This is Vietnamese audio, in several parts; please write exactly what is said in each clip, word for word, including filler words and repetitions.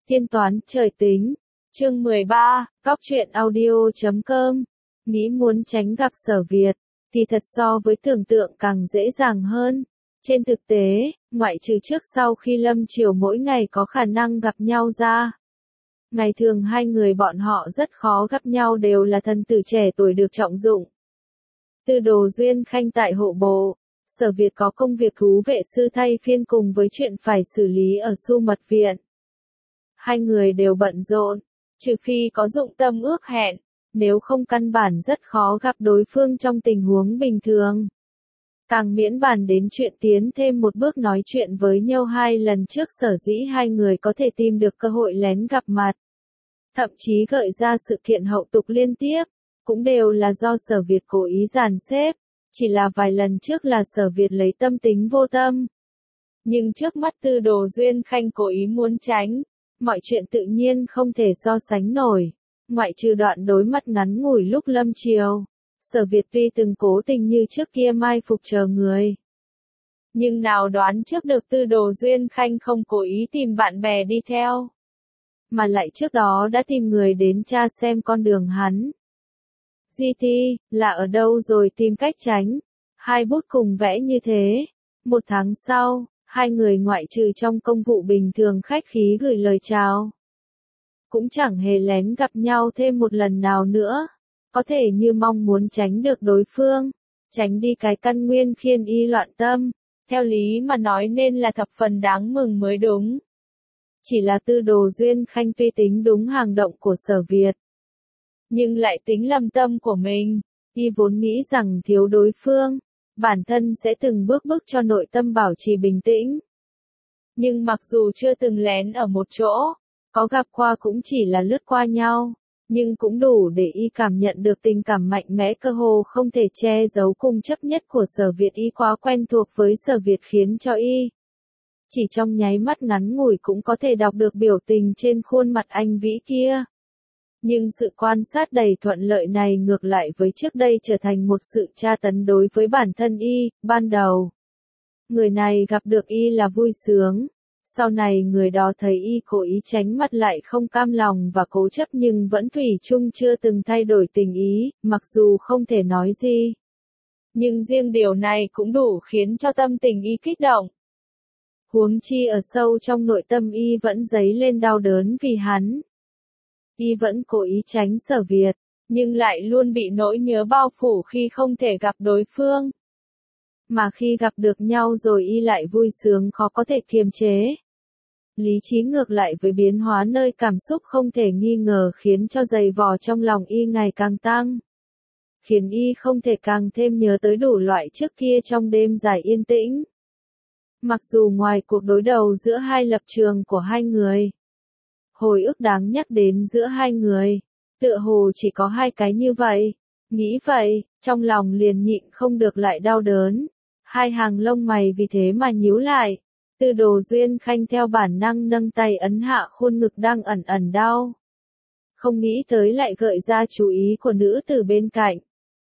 Tiên toán trời tính. Chương mười ba, Góc truyện audio chấm com. Nghĩ muốn tránh gặp Sở Việt, thì thật so với tưởng tượng càng dễ dàng hơn. Trên thực tế, ngoại trừ trước sau khi Lâm Triều mỗi ngày có khả năng gặp nhau ra. Ngày thường hai người bọn họ rất khó gặp nhau đều là thần tử trẻ tuổi được trọng dụng. Từ Đồ Duyên Khanh tại hộ bộ, Sở Việt có công việc thú vệ sư thay phiên cùng với chuyện phải xử lý ở Su Mật Viện. Hai người đều bận rộn, trừ phi có dụng tâm ước hẹn, nếu không căn bản rất khó gặp đối phương trong tình huống bình thường. Càng miễn bàn đến chuyện tiến thêm một bước nói chuyện với nhau hai lần trước sở dĩ hai người có thể tìm được cơ hội lén gặp mặt. Thậm chí gợi ra sự kiện hậu tục liên tiếp, cũng đều là do Sở Việt cố ý dàn xếp, chỉ là vài lần trước là Sở Việt lấy tâm tính vô tâm. Nhưng trước mắt Tư Đồ Duyên Khanh cố ý muốn tránh, mọi chuyện tự nhiên không thể so sánh nổi, ngoại trừ đoạn đối mặt ngắn ngủi lúc Lâm Triều. Sở Việt tuy từng cố tình như trước kia mai phục chờ người. Nhưng nào đoán trước được Tư Đồ Duyên Khanh không cố ý tìm bạn bè đi theo. Mà lại trước đó đã tìm người đến tra xem con đường hắn. giê tê, là ở đâu rồi tìm cách tránh. Hai bút cùng vẽ như thế. Một tháng sau, hai người ngoại trừ trong công vụ bình thường khách khí gửi lời chào. Cũng chẳng hề lén gặp nhau thêm một lần nào nữa. Có thể như mong muốn tránh được đối phương, tránh đi cái căn nguyên khiến y loạn tâm, theo lý mà nói nên là thập phần đáng mừng mới đúng. Chỉ là Tư Đồ Duyên Khanh tuy tính đúng hàng động của Sở Việt, nhưng lại tính lầm tâm của mình, y vốn nghĩ rằng thiếu đối phương, bản thân sẽ từng bước bước cho nội tâm bảo trì bình tĩnh. Nhưng mặc dù chưa từng lén ở một chỗ, có gặp qua cũng chỉ là lướt qua nhau. Nhưng cũng đủ để y cảm nhận được tình cảm mạnh mẽ cơ hồ không thể che giấu cùng chấp nhất của Sở Việt, y quá quen thuộc với Sở Việt khiến cho y chỉ trong nháy mắt ngắn ngủi cũng có thể đọc được biểu tình trên khuôn mặt anh vĩ kia. Nhưng sự quan sát đầy thuận lợi này ngược lại với trước đây trở thành một sự tra tấn đối với bản thân y. Ban đầu, người này gặp được y là vui sướng. Sau này người đó thấy y cố ý tránh mặt lại không cam lòng và cố chấp nhưng vẫn thủy chung chưa từng thay đổi tình ý, mặc dù không thể nói gì. Nhưng riêng điều này cũng đủ khiến cho tâm tình y kích động. Huống chi ở sâu trong nội tâm y vẫn dấy lên đau đớn vì hắn. Y vẫn cố ý tránh Sở Việt, nhưng lại luôn bị nỗi nhớ bao phủ khi không thể gặp đối phương. Mà khi gặp được nhau rồi y lại vui sướng khó có thể kiềm chế. Lý trí ngược lại với biến hóa nơi cảm xúc không thể nghi ngờ khiến cho dày vò trong lòng y ngày càng tăng. Khiến y không thể càng thêm nhớ tới đủ loại trước kia trong đêm dài yên tĩnh. Mặc dù ngoài cuộc đối đầu giữa hai lập trường của hai người, hồi ức đáng nhắc đến giữa hai người, tựa hồ chỉ có hai cái như vậy. Nghĩ vậy, trong lòng liền nhịn không được lại đau đớn. Hai hàng lông mày vì thế mà nhíu lại. Tư Đồ Duyên Khanh theo bản năng nâng tay ấn hạ khuôn ngực đang ẩn ẩn đau. Không nghĩ tới lại gợi ra chú ý của nữ tử bên cạnh.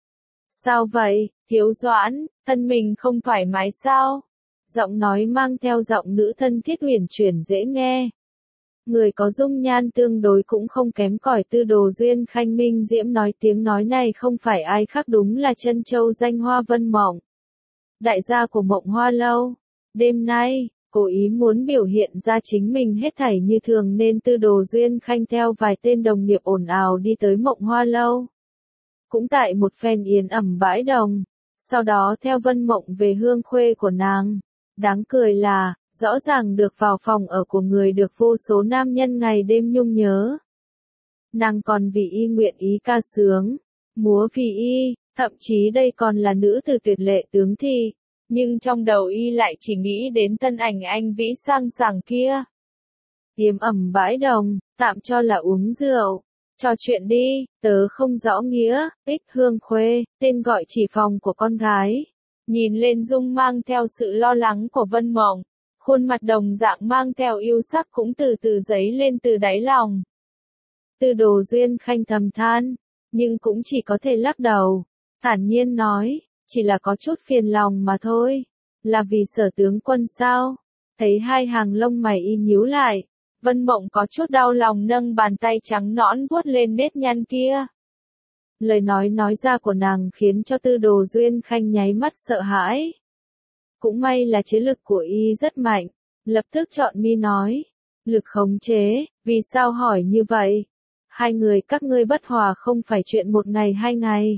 Sao vậy, Thiếu Doãn, thân mình không thoải mái sao? Giọng nói mang theo giọng nữ thân thiết uyển chuyển dễ nghe. Người có dung nhan tương đối cũng không kém cỏi Tư Đồ Duyên Khanh minh diễm nói tiếng nói này không phải ai khác đúng là Trân Châu danh Hoa Vân Mộng. Đại gia của Mộng Hoa Lâu. Đêm nay, cố ý muốn biểu hiện ra chính mình hết thảy như thường nên Tư Đồ Duyên Khanh theo vài tên đồng nghiệp ồn ào đi tới Mộng Hoa Lâu. Cũng tại một phen yên ẩm bãi đồng, sau đó theo Vân Mộng về hương khuê của nàng. Đáng cười là, rõ ràng được vào phòng ở của người được vô số nam nhân ngày đêm nhung nhớ. Nàng còn vì y nguyện ý ca sướng, múa vì y, thậm chí đây còn là nữ tử tuyệt lệ tướng thi. Nhưng trong đầu y lại chỉ nghĩ đến thân ảnh anh vĩ sang sảng kia. Yếm ẩm bãi đồng, tạm cho là uống rượu. Trò chuyện đi, tớ không rõ nghĩa, Ích Hương Khuê, tên gọi chỉ phòng của con gái. Nhìn lên dung mang theo sự lo lắng của Vân Mộng, khuôn mặt đồng dạng mang theo yêu sắc cũng từ từ dấy lên từ đáy lòng. Tư Đồ Duyên Khanh thầm than, nhưng cũng chỉ có thể lắc đầu, thản nhiên nói. Chỉ là có chút phiền lòng mà thôi. Là vì Sở tướng quân sao? Thấy hai hàng lông mày y nhíu lại, Vân Mộng có chút đau lòng nâng bàn tay trắng nõn vuốt lên nếp nhăn kia. Lời nói nói ra của nàng khiến cho Tư Đồ Duyên Khanh nháy mắt sợ hãi. Cũng may là chế lực của y rất mạnh, lập tức chọn mi nói. Lực khống chế, vì sao hỏi như vậy? Hai người các ngươi bất hòa không phải chuyện một ngày hai ngày.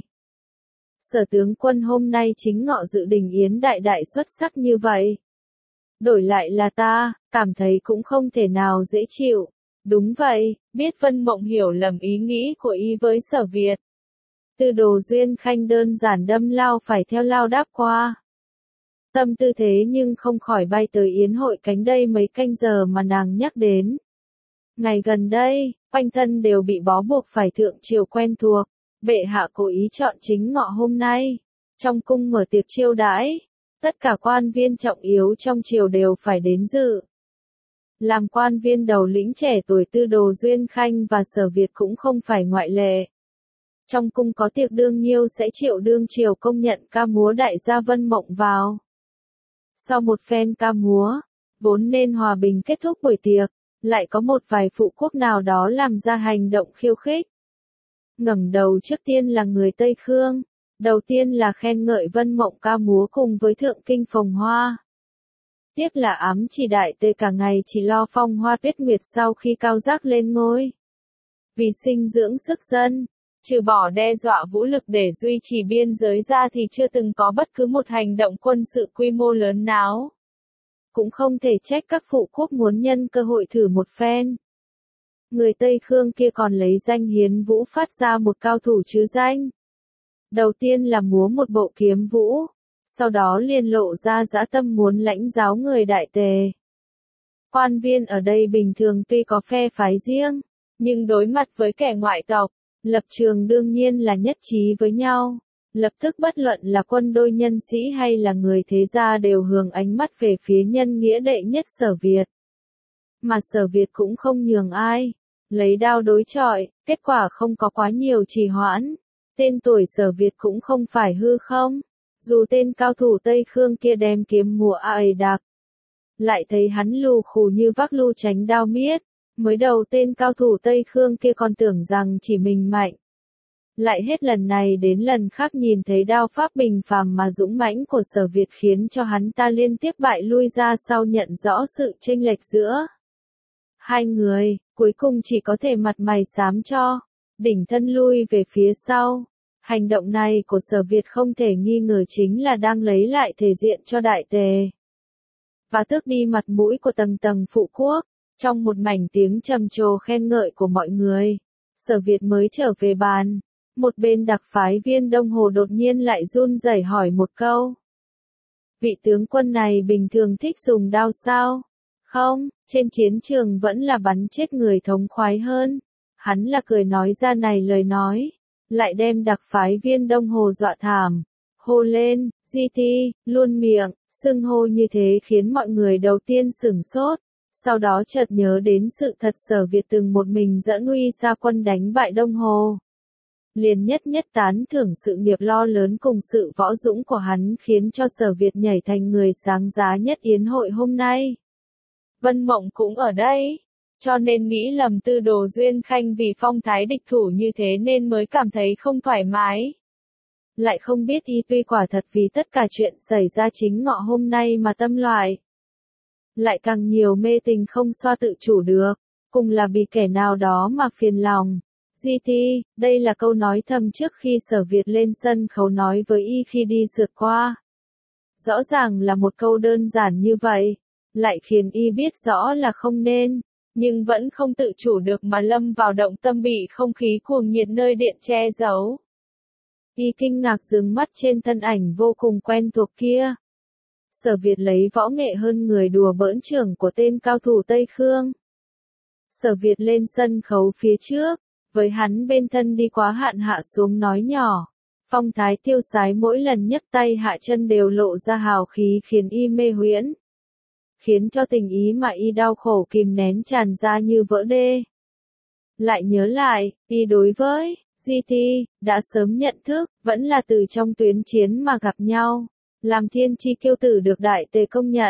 Sở tướng quân hôm nay chính ngọ dự đình yến đại đại xuất sắc như vậy. Đổi lại là ta, cảm thấy cũng không thể nào dễ chịu. Đúng vậy, biết Vân Mộng hiểu lầm ý nghĩ của y với Sở Việt. Tư Đồ Duyên Khanh đơn giản đâm lao phải theo lao đáp qua. Tâm tư thế nhưng không khỏi bay tới yến hội cánh đây mấy canh giờ mà nàng nhắc đến. Ngày gần đây, quanh thân đều bị bó buộc phải thượng triều quen thuộc, bệ hạ cố ý chọn chính ngọ hôm nay. Trong cung mở tiệc chiêu đãi, tất cả quan viên trọng yếu trong triều đều phải đến dự. Làm quan viên đầu lĩnh trẻ tuổi Tư Đồ Duyên Khanh và Sở Việt cũng không phải ngoại lệ. Trong cung có tiệc đương nhiêu sẽ triệu đương triều công nhận ca múa đại gia Vân Mộng vào. Sau một phen ca múa, vốn nên hòa bình kết thúc buổi tiệc, lại có một vài phụ quốc nào đó làm ra hành động khiêu khích. Ngẩng đầu trước tiên là người Tây Khương, đầu tiên là khen ngợi Vân Mộng ca múa cùng với thượng kinh Phồng Hoa. Tiếp là ám chỉ đại tề cả ngày chỉ lo phong hoa tuyết nguyệt sau khi Cao Giác lên ngôi. Vì sinh dưỡng sức dân, trừ bỏ đe dọa vũ lực để duy trì biên giới ra thì chưa từng có bất cứ một hành động quân sự quy mô lớn nào. Cũng không thể trách các phụ quốc muốn nhân cơ hội thử một phen. Người Tây Khương kia còn lấy danh hiến vũ phát ra một cao thủ chứ danh. Đầu tiên là múa một bộ kiếm vũ, sau đó liền lộ ra dã tâm muốn lãnh giáo người đại tề. Quan viên ở đây bình thường tuy có phe phái riêng, nhưng đối mặt với kẻ ngoại tộc, lập trường đương nhiên là nhất trí với nhau. Lập tức bất luận là quân đôi nhân sĩ hay là người thế gia đều hướng ánh mắt về phía nhân nghĩa đệ nhất Sở Việt. Mà Sở Việt cũng không nhường ai, lấy đao đối chọi, kết quả không có quá nhiều trì hoãn. Tên tuổi Sở Việt cũng không phải hư không, dù tên cao thủ Tây Khương kia đem kiếm mùa ầy đặc. Lại thấy hắn lù khù như vác lu tránh đao miết, mới đầu tên cao thủ Tây Khương kia còn tưởng rằng chỉ mình mạnh. Lại hết lần này đến lần khác nhìn thấy đao pháp bình phàm mà dũng mãnh của Sở Việt khiến cho hắn ta liên tiếp bại lui ra sau nhận rõ sự chênh lệch giữa hai người, cuối cùng chỉ có thể mặt mày xám cho, đỉnh thân lui về phía sau. Hành động này của Sở Việt không thể nghi ngờ chính là đang lấy lại thể diện cho đại tề. Và tước đi mặt mũi của tầng tầng phụ quốc, trong một mảnh tiếng trầm trồ khen ngợi của mọi người. Sở Việt mới trở về bàn. Một bên đặc phái viên Đông Hồ đột nhiên lại run rẩy hỏi một câu. Vị tướng quân này bình thường thích dùng đao sao? Không, trên chiến trường vẫn là bắn chết người thống khoái hơn. Hắn là cười nói ra này lời nói, lại đem đặc phái viên Đông Hồ dọa thảm. Hô lên, gi ti, luôn miệng, xưng hô như thế khiến mọi người đầu tiên sửng sốt. Sau đó chợt nhớ đến sự thật Sở Việt từng một mình dẫn uy ra quân đánh bại Đông Hồ. Liền nhất nhất tán thưởng sự nghiệp lo lớn cùng sự võ dũng của hắn khiến cho Sở Việt nhảy thành người sáng giá nhất yến hội hôm nay. Vân Mộng cũng ở đây, cho nên nghĩ lầm Tư Đồ Duyên Khanh vì phong thái địch thủ như thế nên mới cảm thấy không thoải mái. Lại không biết y tuy quả thật vì tất cả chuyện xảy ra chính ngọ hôm nay mà tâm loại. Lại càng nhiều mê tình không xoa tự chủ được, cùng là bị kẻ nào đó mà phiền lòng. gi ti, đây là câu nói thầm trước khi Sở Việt lên sân khấu nói với y khi đi sượt qua. Rõ ràng là một câu đơn giản như vậy, lại khiến y biết rõ là không nên, nhưng vẫn không tự chủ được mà lâm vào động tâm bị không khí cuồng nhiệt nơi điện che giấu. Y kinh ngạc dừng mắt trên thân ảnh vô cùng quen thuộc kia. Sở Việt lấy võ nghệ hơn người đùa bỡn trưởng của tên cao thủ Tây Khương. Sở Việt lên sân khấu phía trước, với hắn bên thân đi quá hạn hạ xuống nói nhỏ. Phong thái tiêu sái mỗi lần nhấc tay hạ chân đều lộ ra hào khí khiến y mê huyễn. Khiến cho tình ý mà y đau khổ kìm nén tràn ra như vỡ đê. Lại nhớ lại, y đối với gi ti, đã sớm nhận thức, vẫn là từ trong tuyến chiến mà gặp nhau. Làm thiên chi kiêu tử được đại tề công nhận,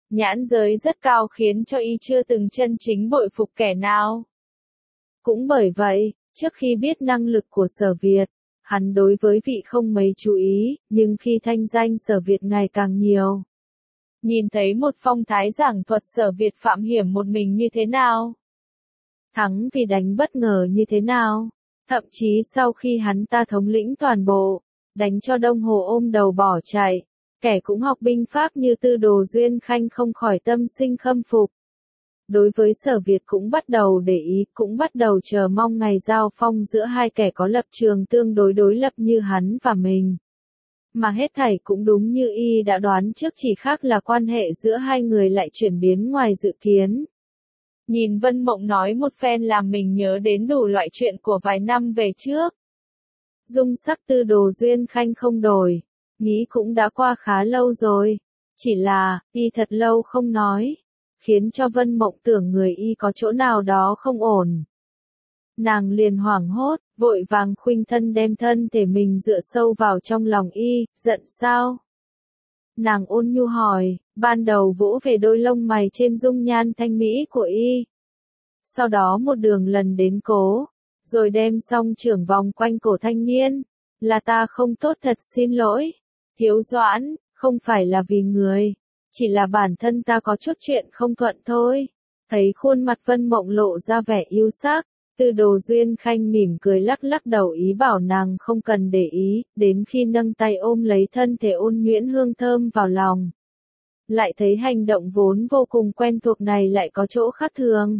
nhãn giới rất cao khiến cho y chưa từng chân chính bội phục kẻ nào. Cũng bởi vậy, trước khi biết năng lực của Sở Việt, hắn đối với vị không mấy chú ý, nhưng khi thanh danh Sở Việt ngày càng nhiều, nhìn thấy một phong thái giảng thuật Sở Việt phạm hiểm một mình như thế nào, thắng vì đánh bất ngờ như thế nào, thậm chí sau khi hắn ta thống lĩnh toàn bộ, đánh cho Đông Hồ ôm đầu bỏ chạy, kẻ cũng học binh pháp như Tư Đồ Duyên Khanh không khỏi tâm sinh khâm phục. Đối với Sở Việt cũng bắt đầu để ý, cũng bắt đầu chờ mong ngày giao phong giữa hai kẻ có lập trường tương đối đối lập như hắn và mình. Mà hết thảy cũng đúng như y đã đoán trước, chỉ khác là quan hệ giữa hai người lại chuyển biến ngoài dự kiến. Nhìn Vân Mộng nói một phen làm mình nhớ đến đủ loại chuyện của vài năm về trước. Dung sắc Tư Đồ Duyên Khanh không đổi, nghĩ cũng đã qua khá lâu rồi. Chỉ là, y thật lâu không nói, khiến cho Vân Mộng tưởng người y có chỗ nào đó không ổn. Nàng liền hoảng hốt, vội vàng khuynh thân đem thân thể mình dựa sâu vào trong lòng y, giận sao? Nàng ôn nhu hỏi, ban đầu vỗ về đôi lông mày trên dung nhan thanh mỹ của y. Sau đó một đường lần đến cố, rồi đem song trưởng vòng quanh cổ thanh niên. Là ta không tốt, thật xin lỗi. Thiếu Doãn, không phải là vì người, chỉ là bản thân ta có chút chuyện không thuận thôi. Thấy khuôn mặt Vân Mộng lộ ra vẻ yêu sắc, Tư Đồ Duyên Khanh mỉm cười lắc lắc đầu ý bảo nàng không cần để ý, đến khi nâng tay ôm lấy thân thể ôn nhuyễn hương thơm vào lòng. Lại thấy hành động vốn vô cùng quen thuộc này lại có chỗ khác thường.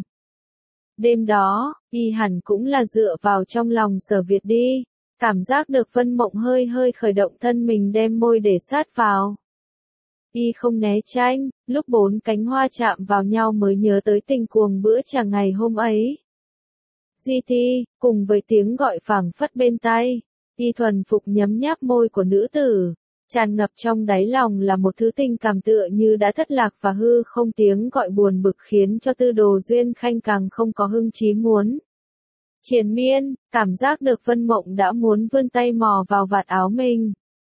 Đêm đó, y hẳn cũng là dựa vào trong lòng Sở Việt đi, cảm giác được Vân Mộng hơi hơi khởi động thân mình đem môi để sát vào. Y không né tránh, lúc bốn cánh hoa chạm vào nhau mới nhớ tới tình cuồng bữa trà ngày hôm ấy. Di Thi, cùng với tiếng gọi phảng phất bên tai, y thuần phục nhấm nháp môi của nữ tử, tràn ngập trong đáy lòng là một thứ tình cảm tựa như đã thất lạc và hư không, tiếng gọi buồn bực khiến cho Tư Đồ Duyên Khanh càng không có hưng chí muốn. Triền miên, cảm giác được Vân Mộng đã muốn vươn tay mò vào vạt áo mình.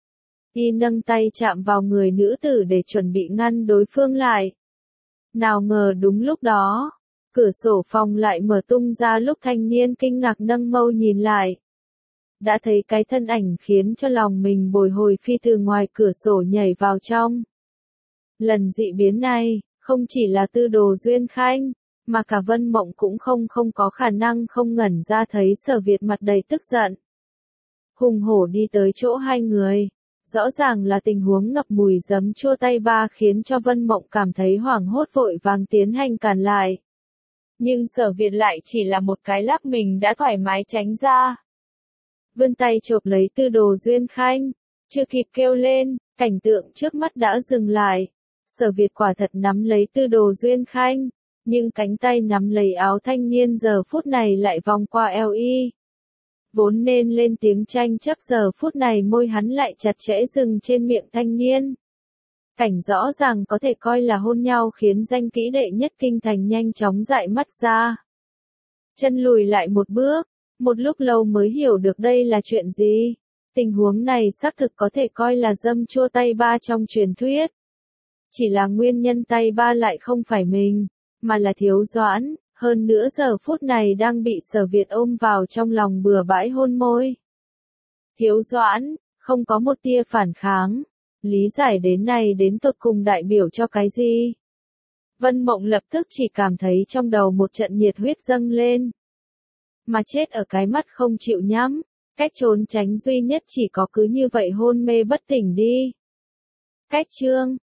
Y nâng tay chạm vào người nữ tử để chuẩn bị ngăn đối phương lại. Nào ngờ đúng lúc đó, cửa sổ phòng lại mở tung ra lúc thanh niên kinh ngạc nâng mâu nhìn lại. Đã thấy cái thân ảnh khiến cho lòng mình bồi hồi phi từ ngoài cửa sổ nhảy vào trong. Lần dị biến này, không chỉ là Tư Đồ Duyên Khanh, mà cả Vân Mộng cũng không không có khả năng không ngẩn ra thấy Sở Việt mặt đầy tức giận. Hùng hổ đi tới chỗ hai người. Rõ ràng là tình huống ngập mùi giấm chua tay ba khiến cho Vân Mộng cảm thấy hoảng hốt, vội vàng tiến hành cản lại. Nhưng Sở Việt lại chỉ là một cái lắc mình đã thoải mái tránh ra. Vươn tay chộp lấy Tư Đồ Duyên Khanh, chưa kịp kêu lên, cảnh tượng trước mắt đã dừng lại. Sở Việt quả thật nắm lấy Tư Đồ Duyên Khanh, nhưng cánh tay nắm lấy áo thanh niên giờ phút này lại vòng qua eo y. Vốn nên lên tiếng tranh chấp giờ phút này môi hắn lại chặt chẽ dừng trên miệng thanh niên. Cảnh rõ ràng có thể coi là hôn nhau khiến danh kỹ đệ nhất kinh thành nhanh chóng dại mắt ra. Chân lùi lại một bước, một lúc lâu mới hiểu được đây là chuyện gì. Tình huống này xác thực có thể coi là dâm chua tay ba trong truyền thuyết. Chỉ là nguyên nhân tay ba lại không phải mình, mà là Thiếu Doãn. Hơn nữa giờ phút này đang bị Sở Việt ôm vào trong lòng bừa bãi hôn môi. Thiếu Doãn, không có một tia phản kháng. Lý giải đến này đến tột cùng đại biểu cho cái gì? Vân Mộng lập tức chỉ cảm thấy trong đầu một trận nhiệt huyết dâng lên. Mà chết ở cái mắt không chịu nhắm, cách trốn tránh duy nhất chỉ có cứ như vậy hôn mê bất tỉnh đi. Cách chương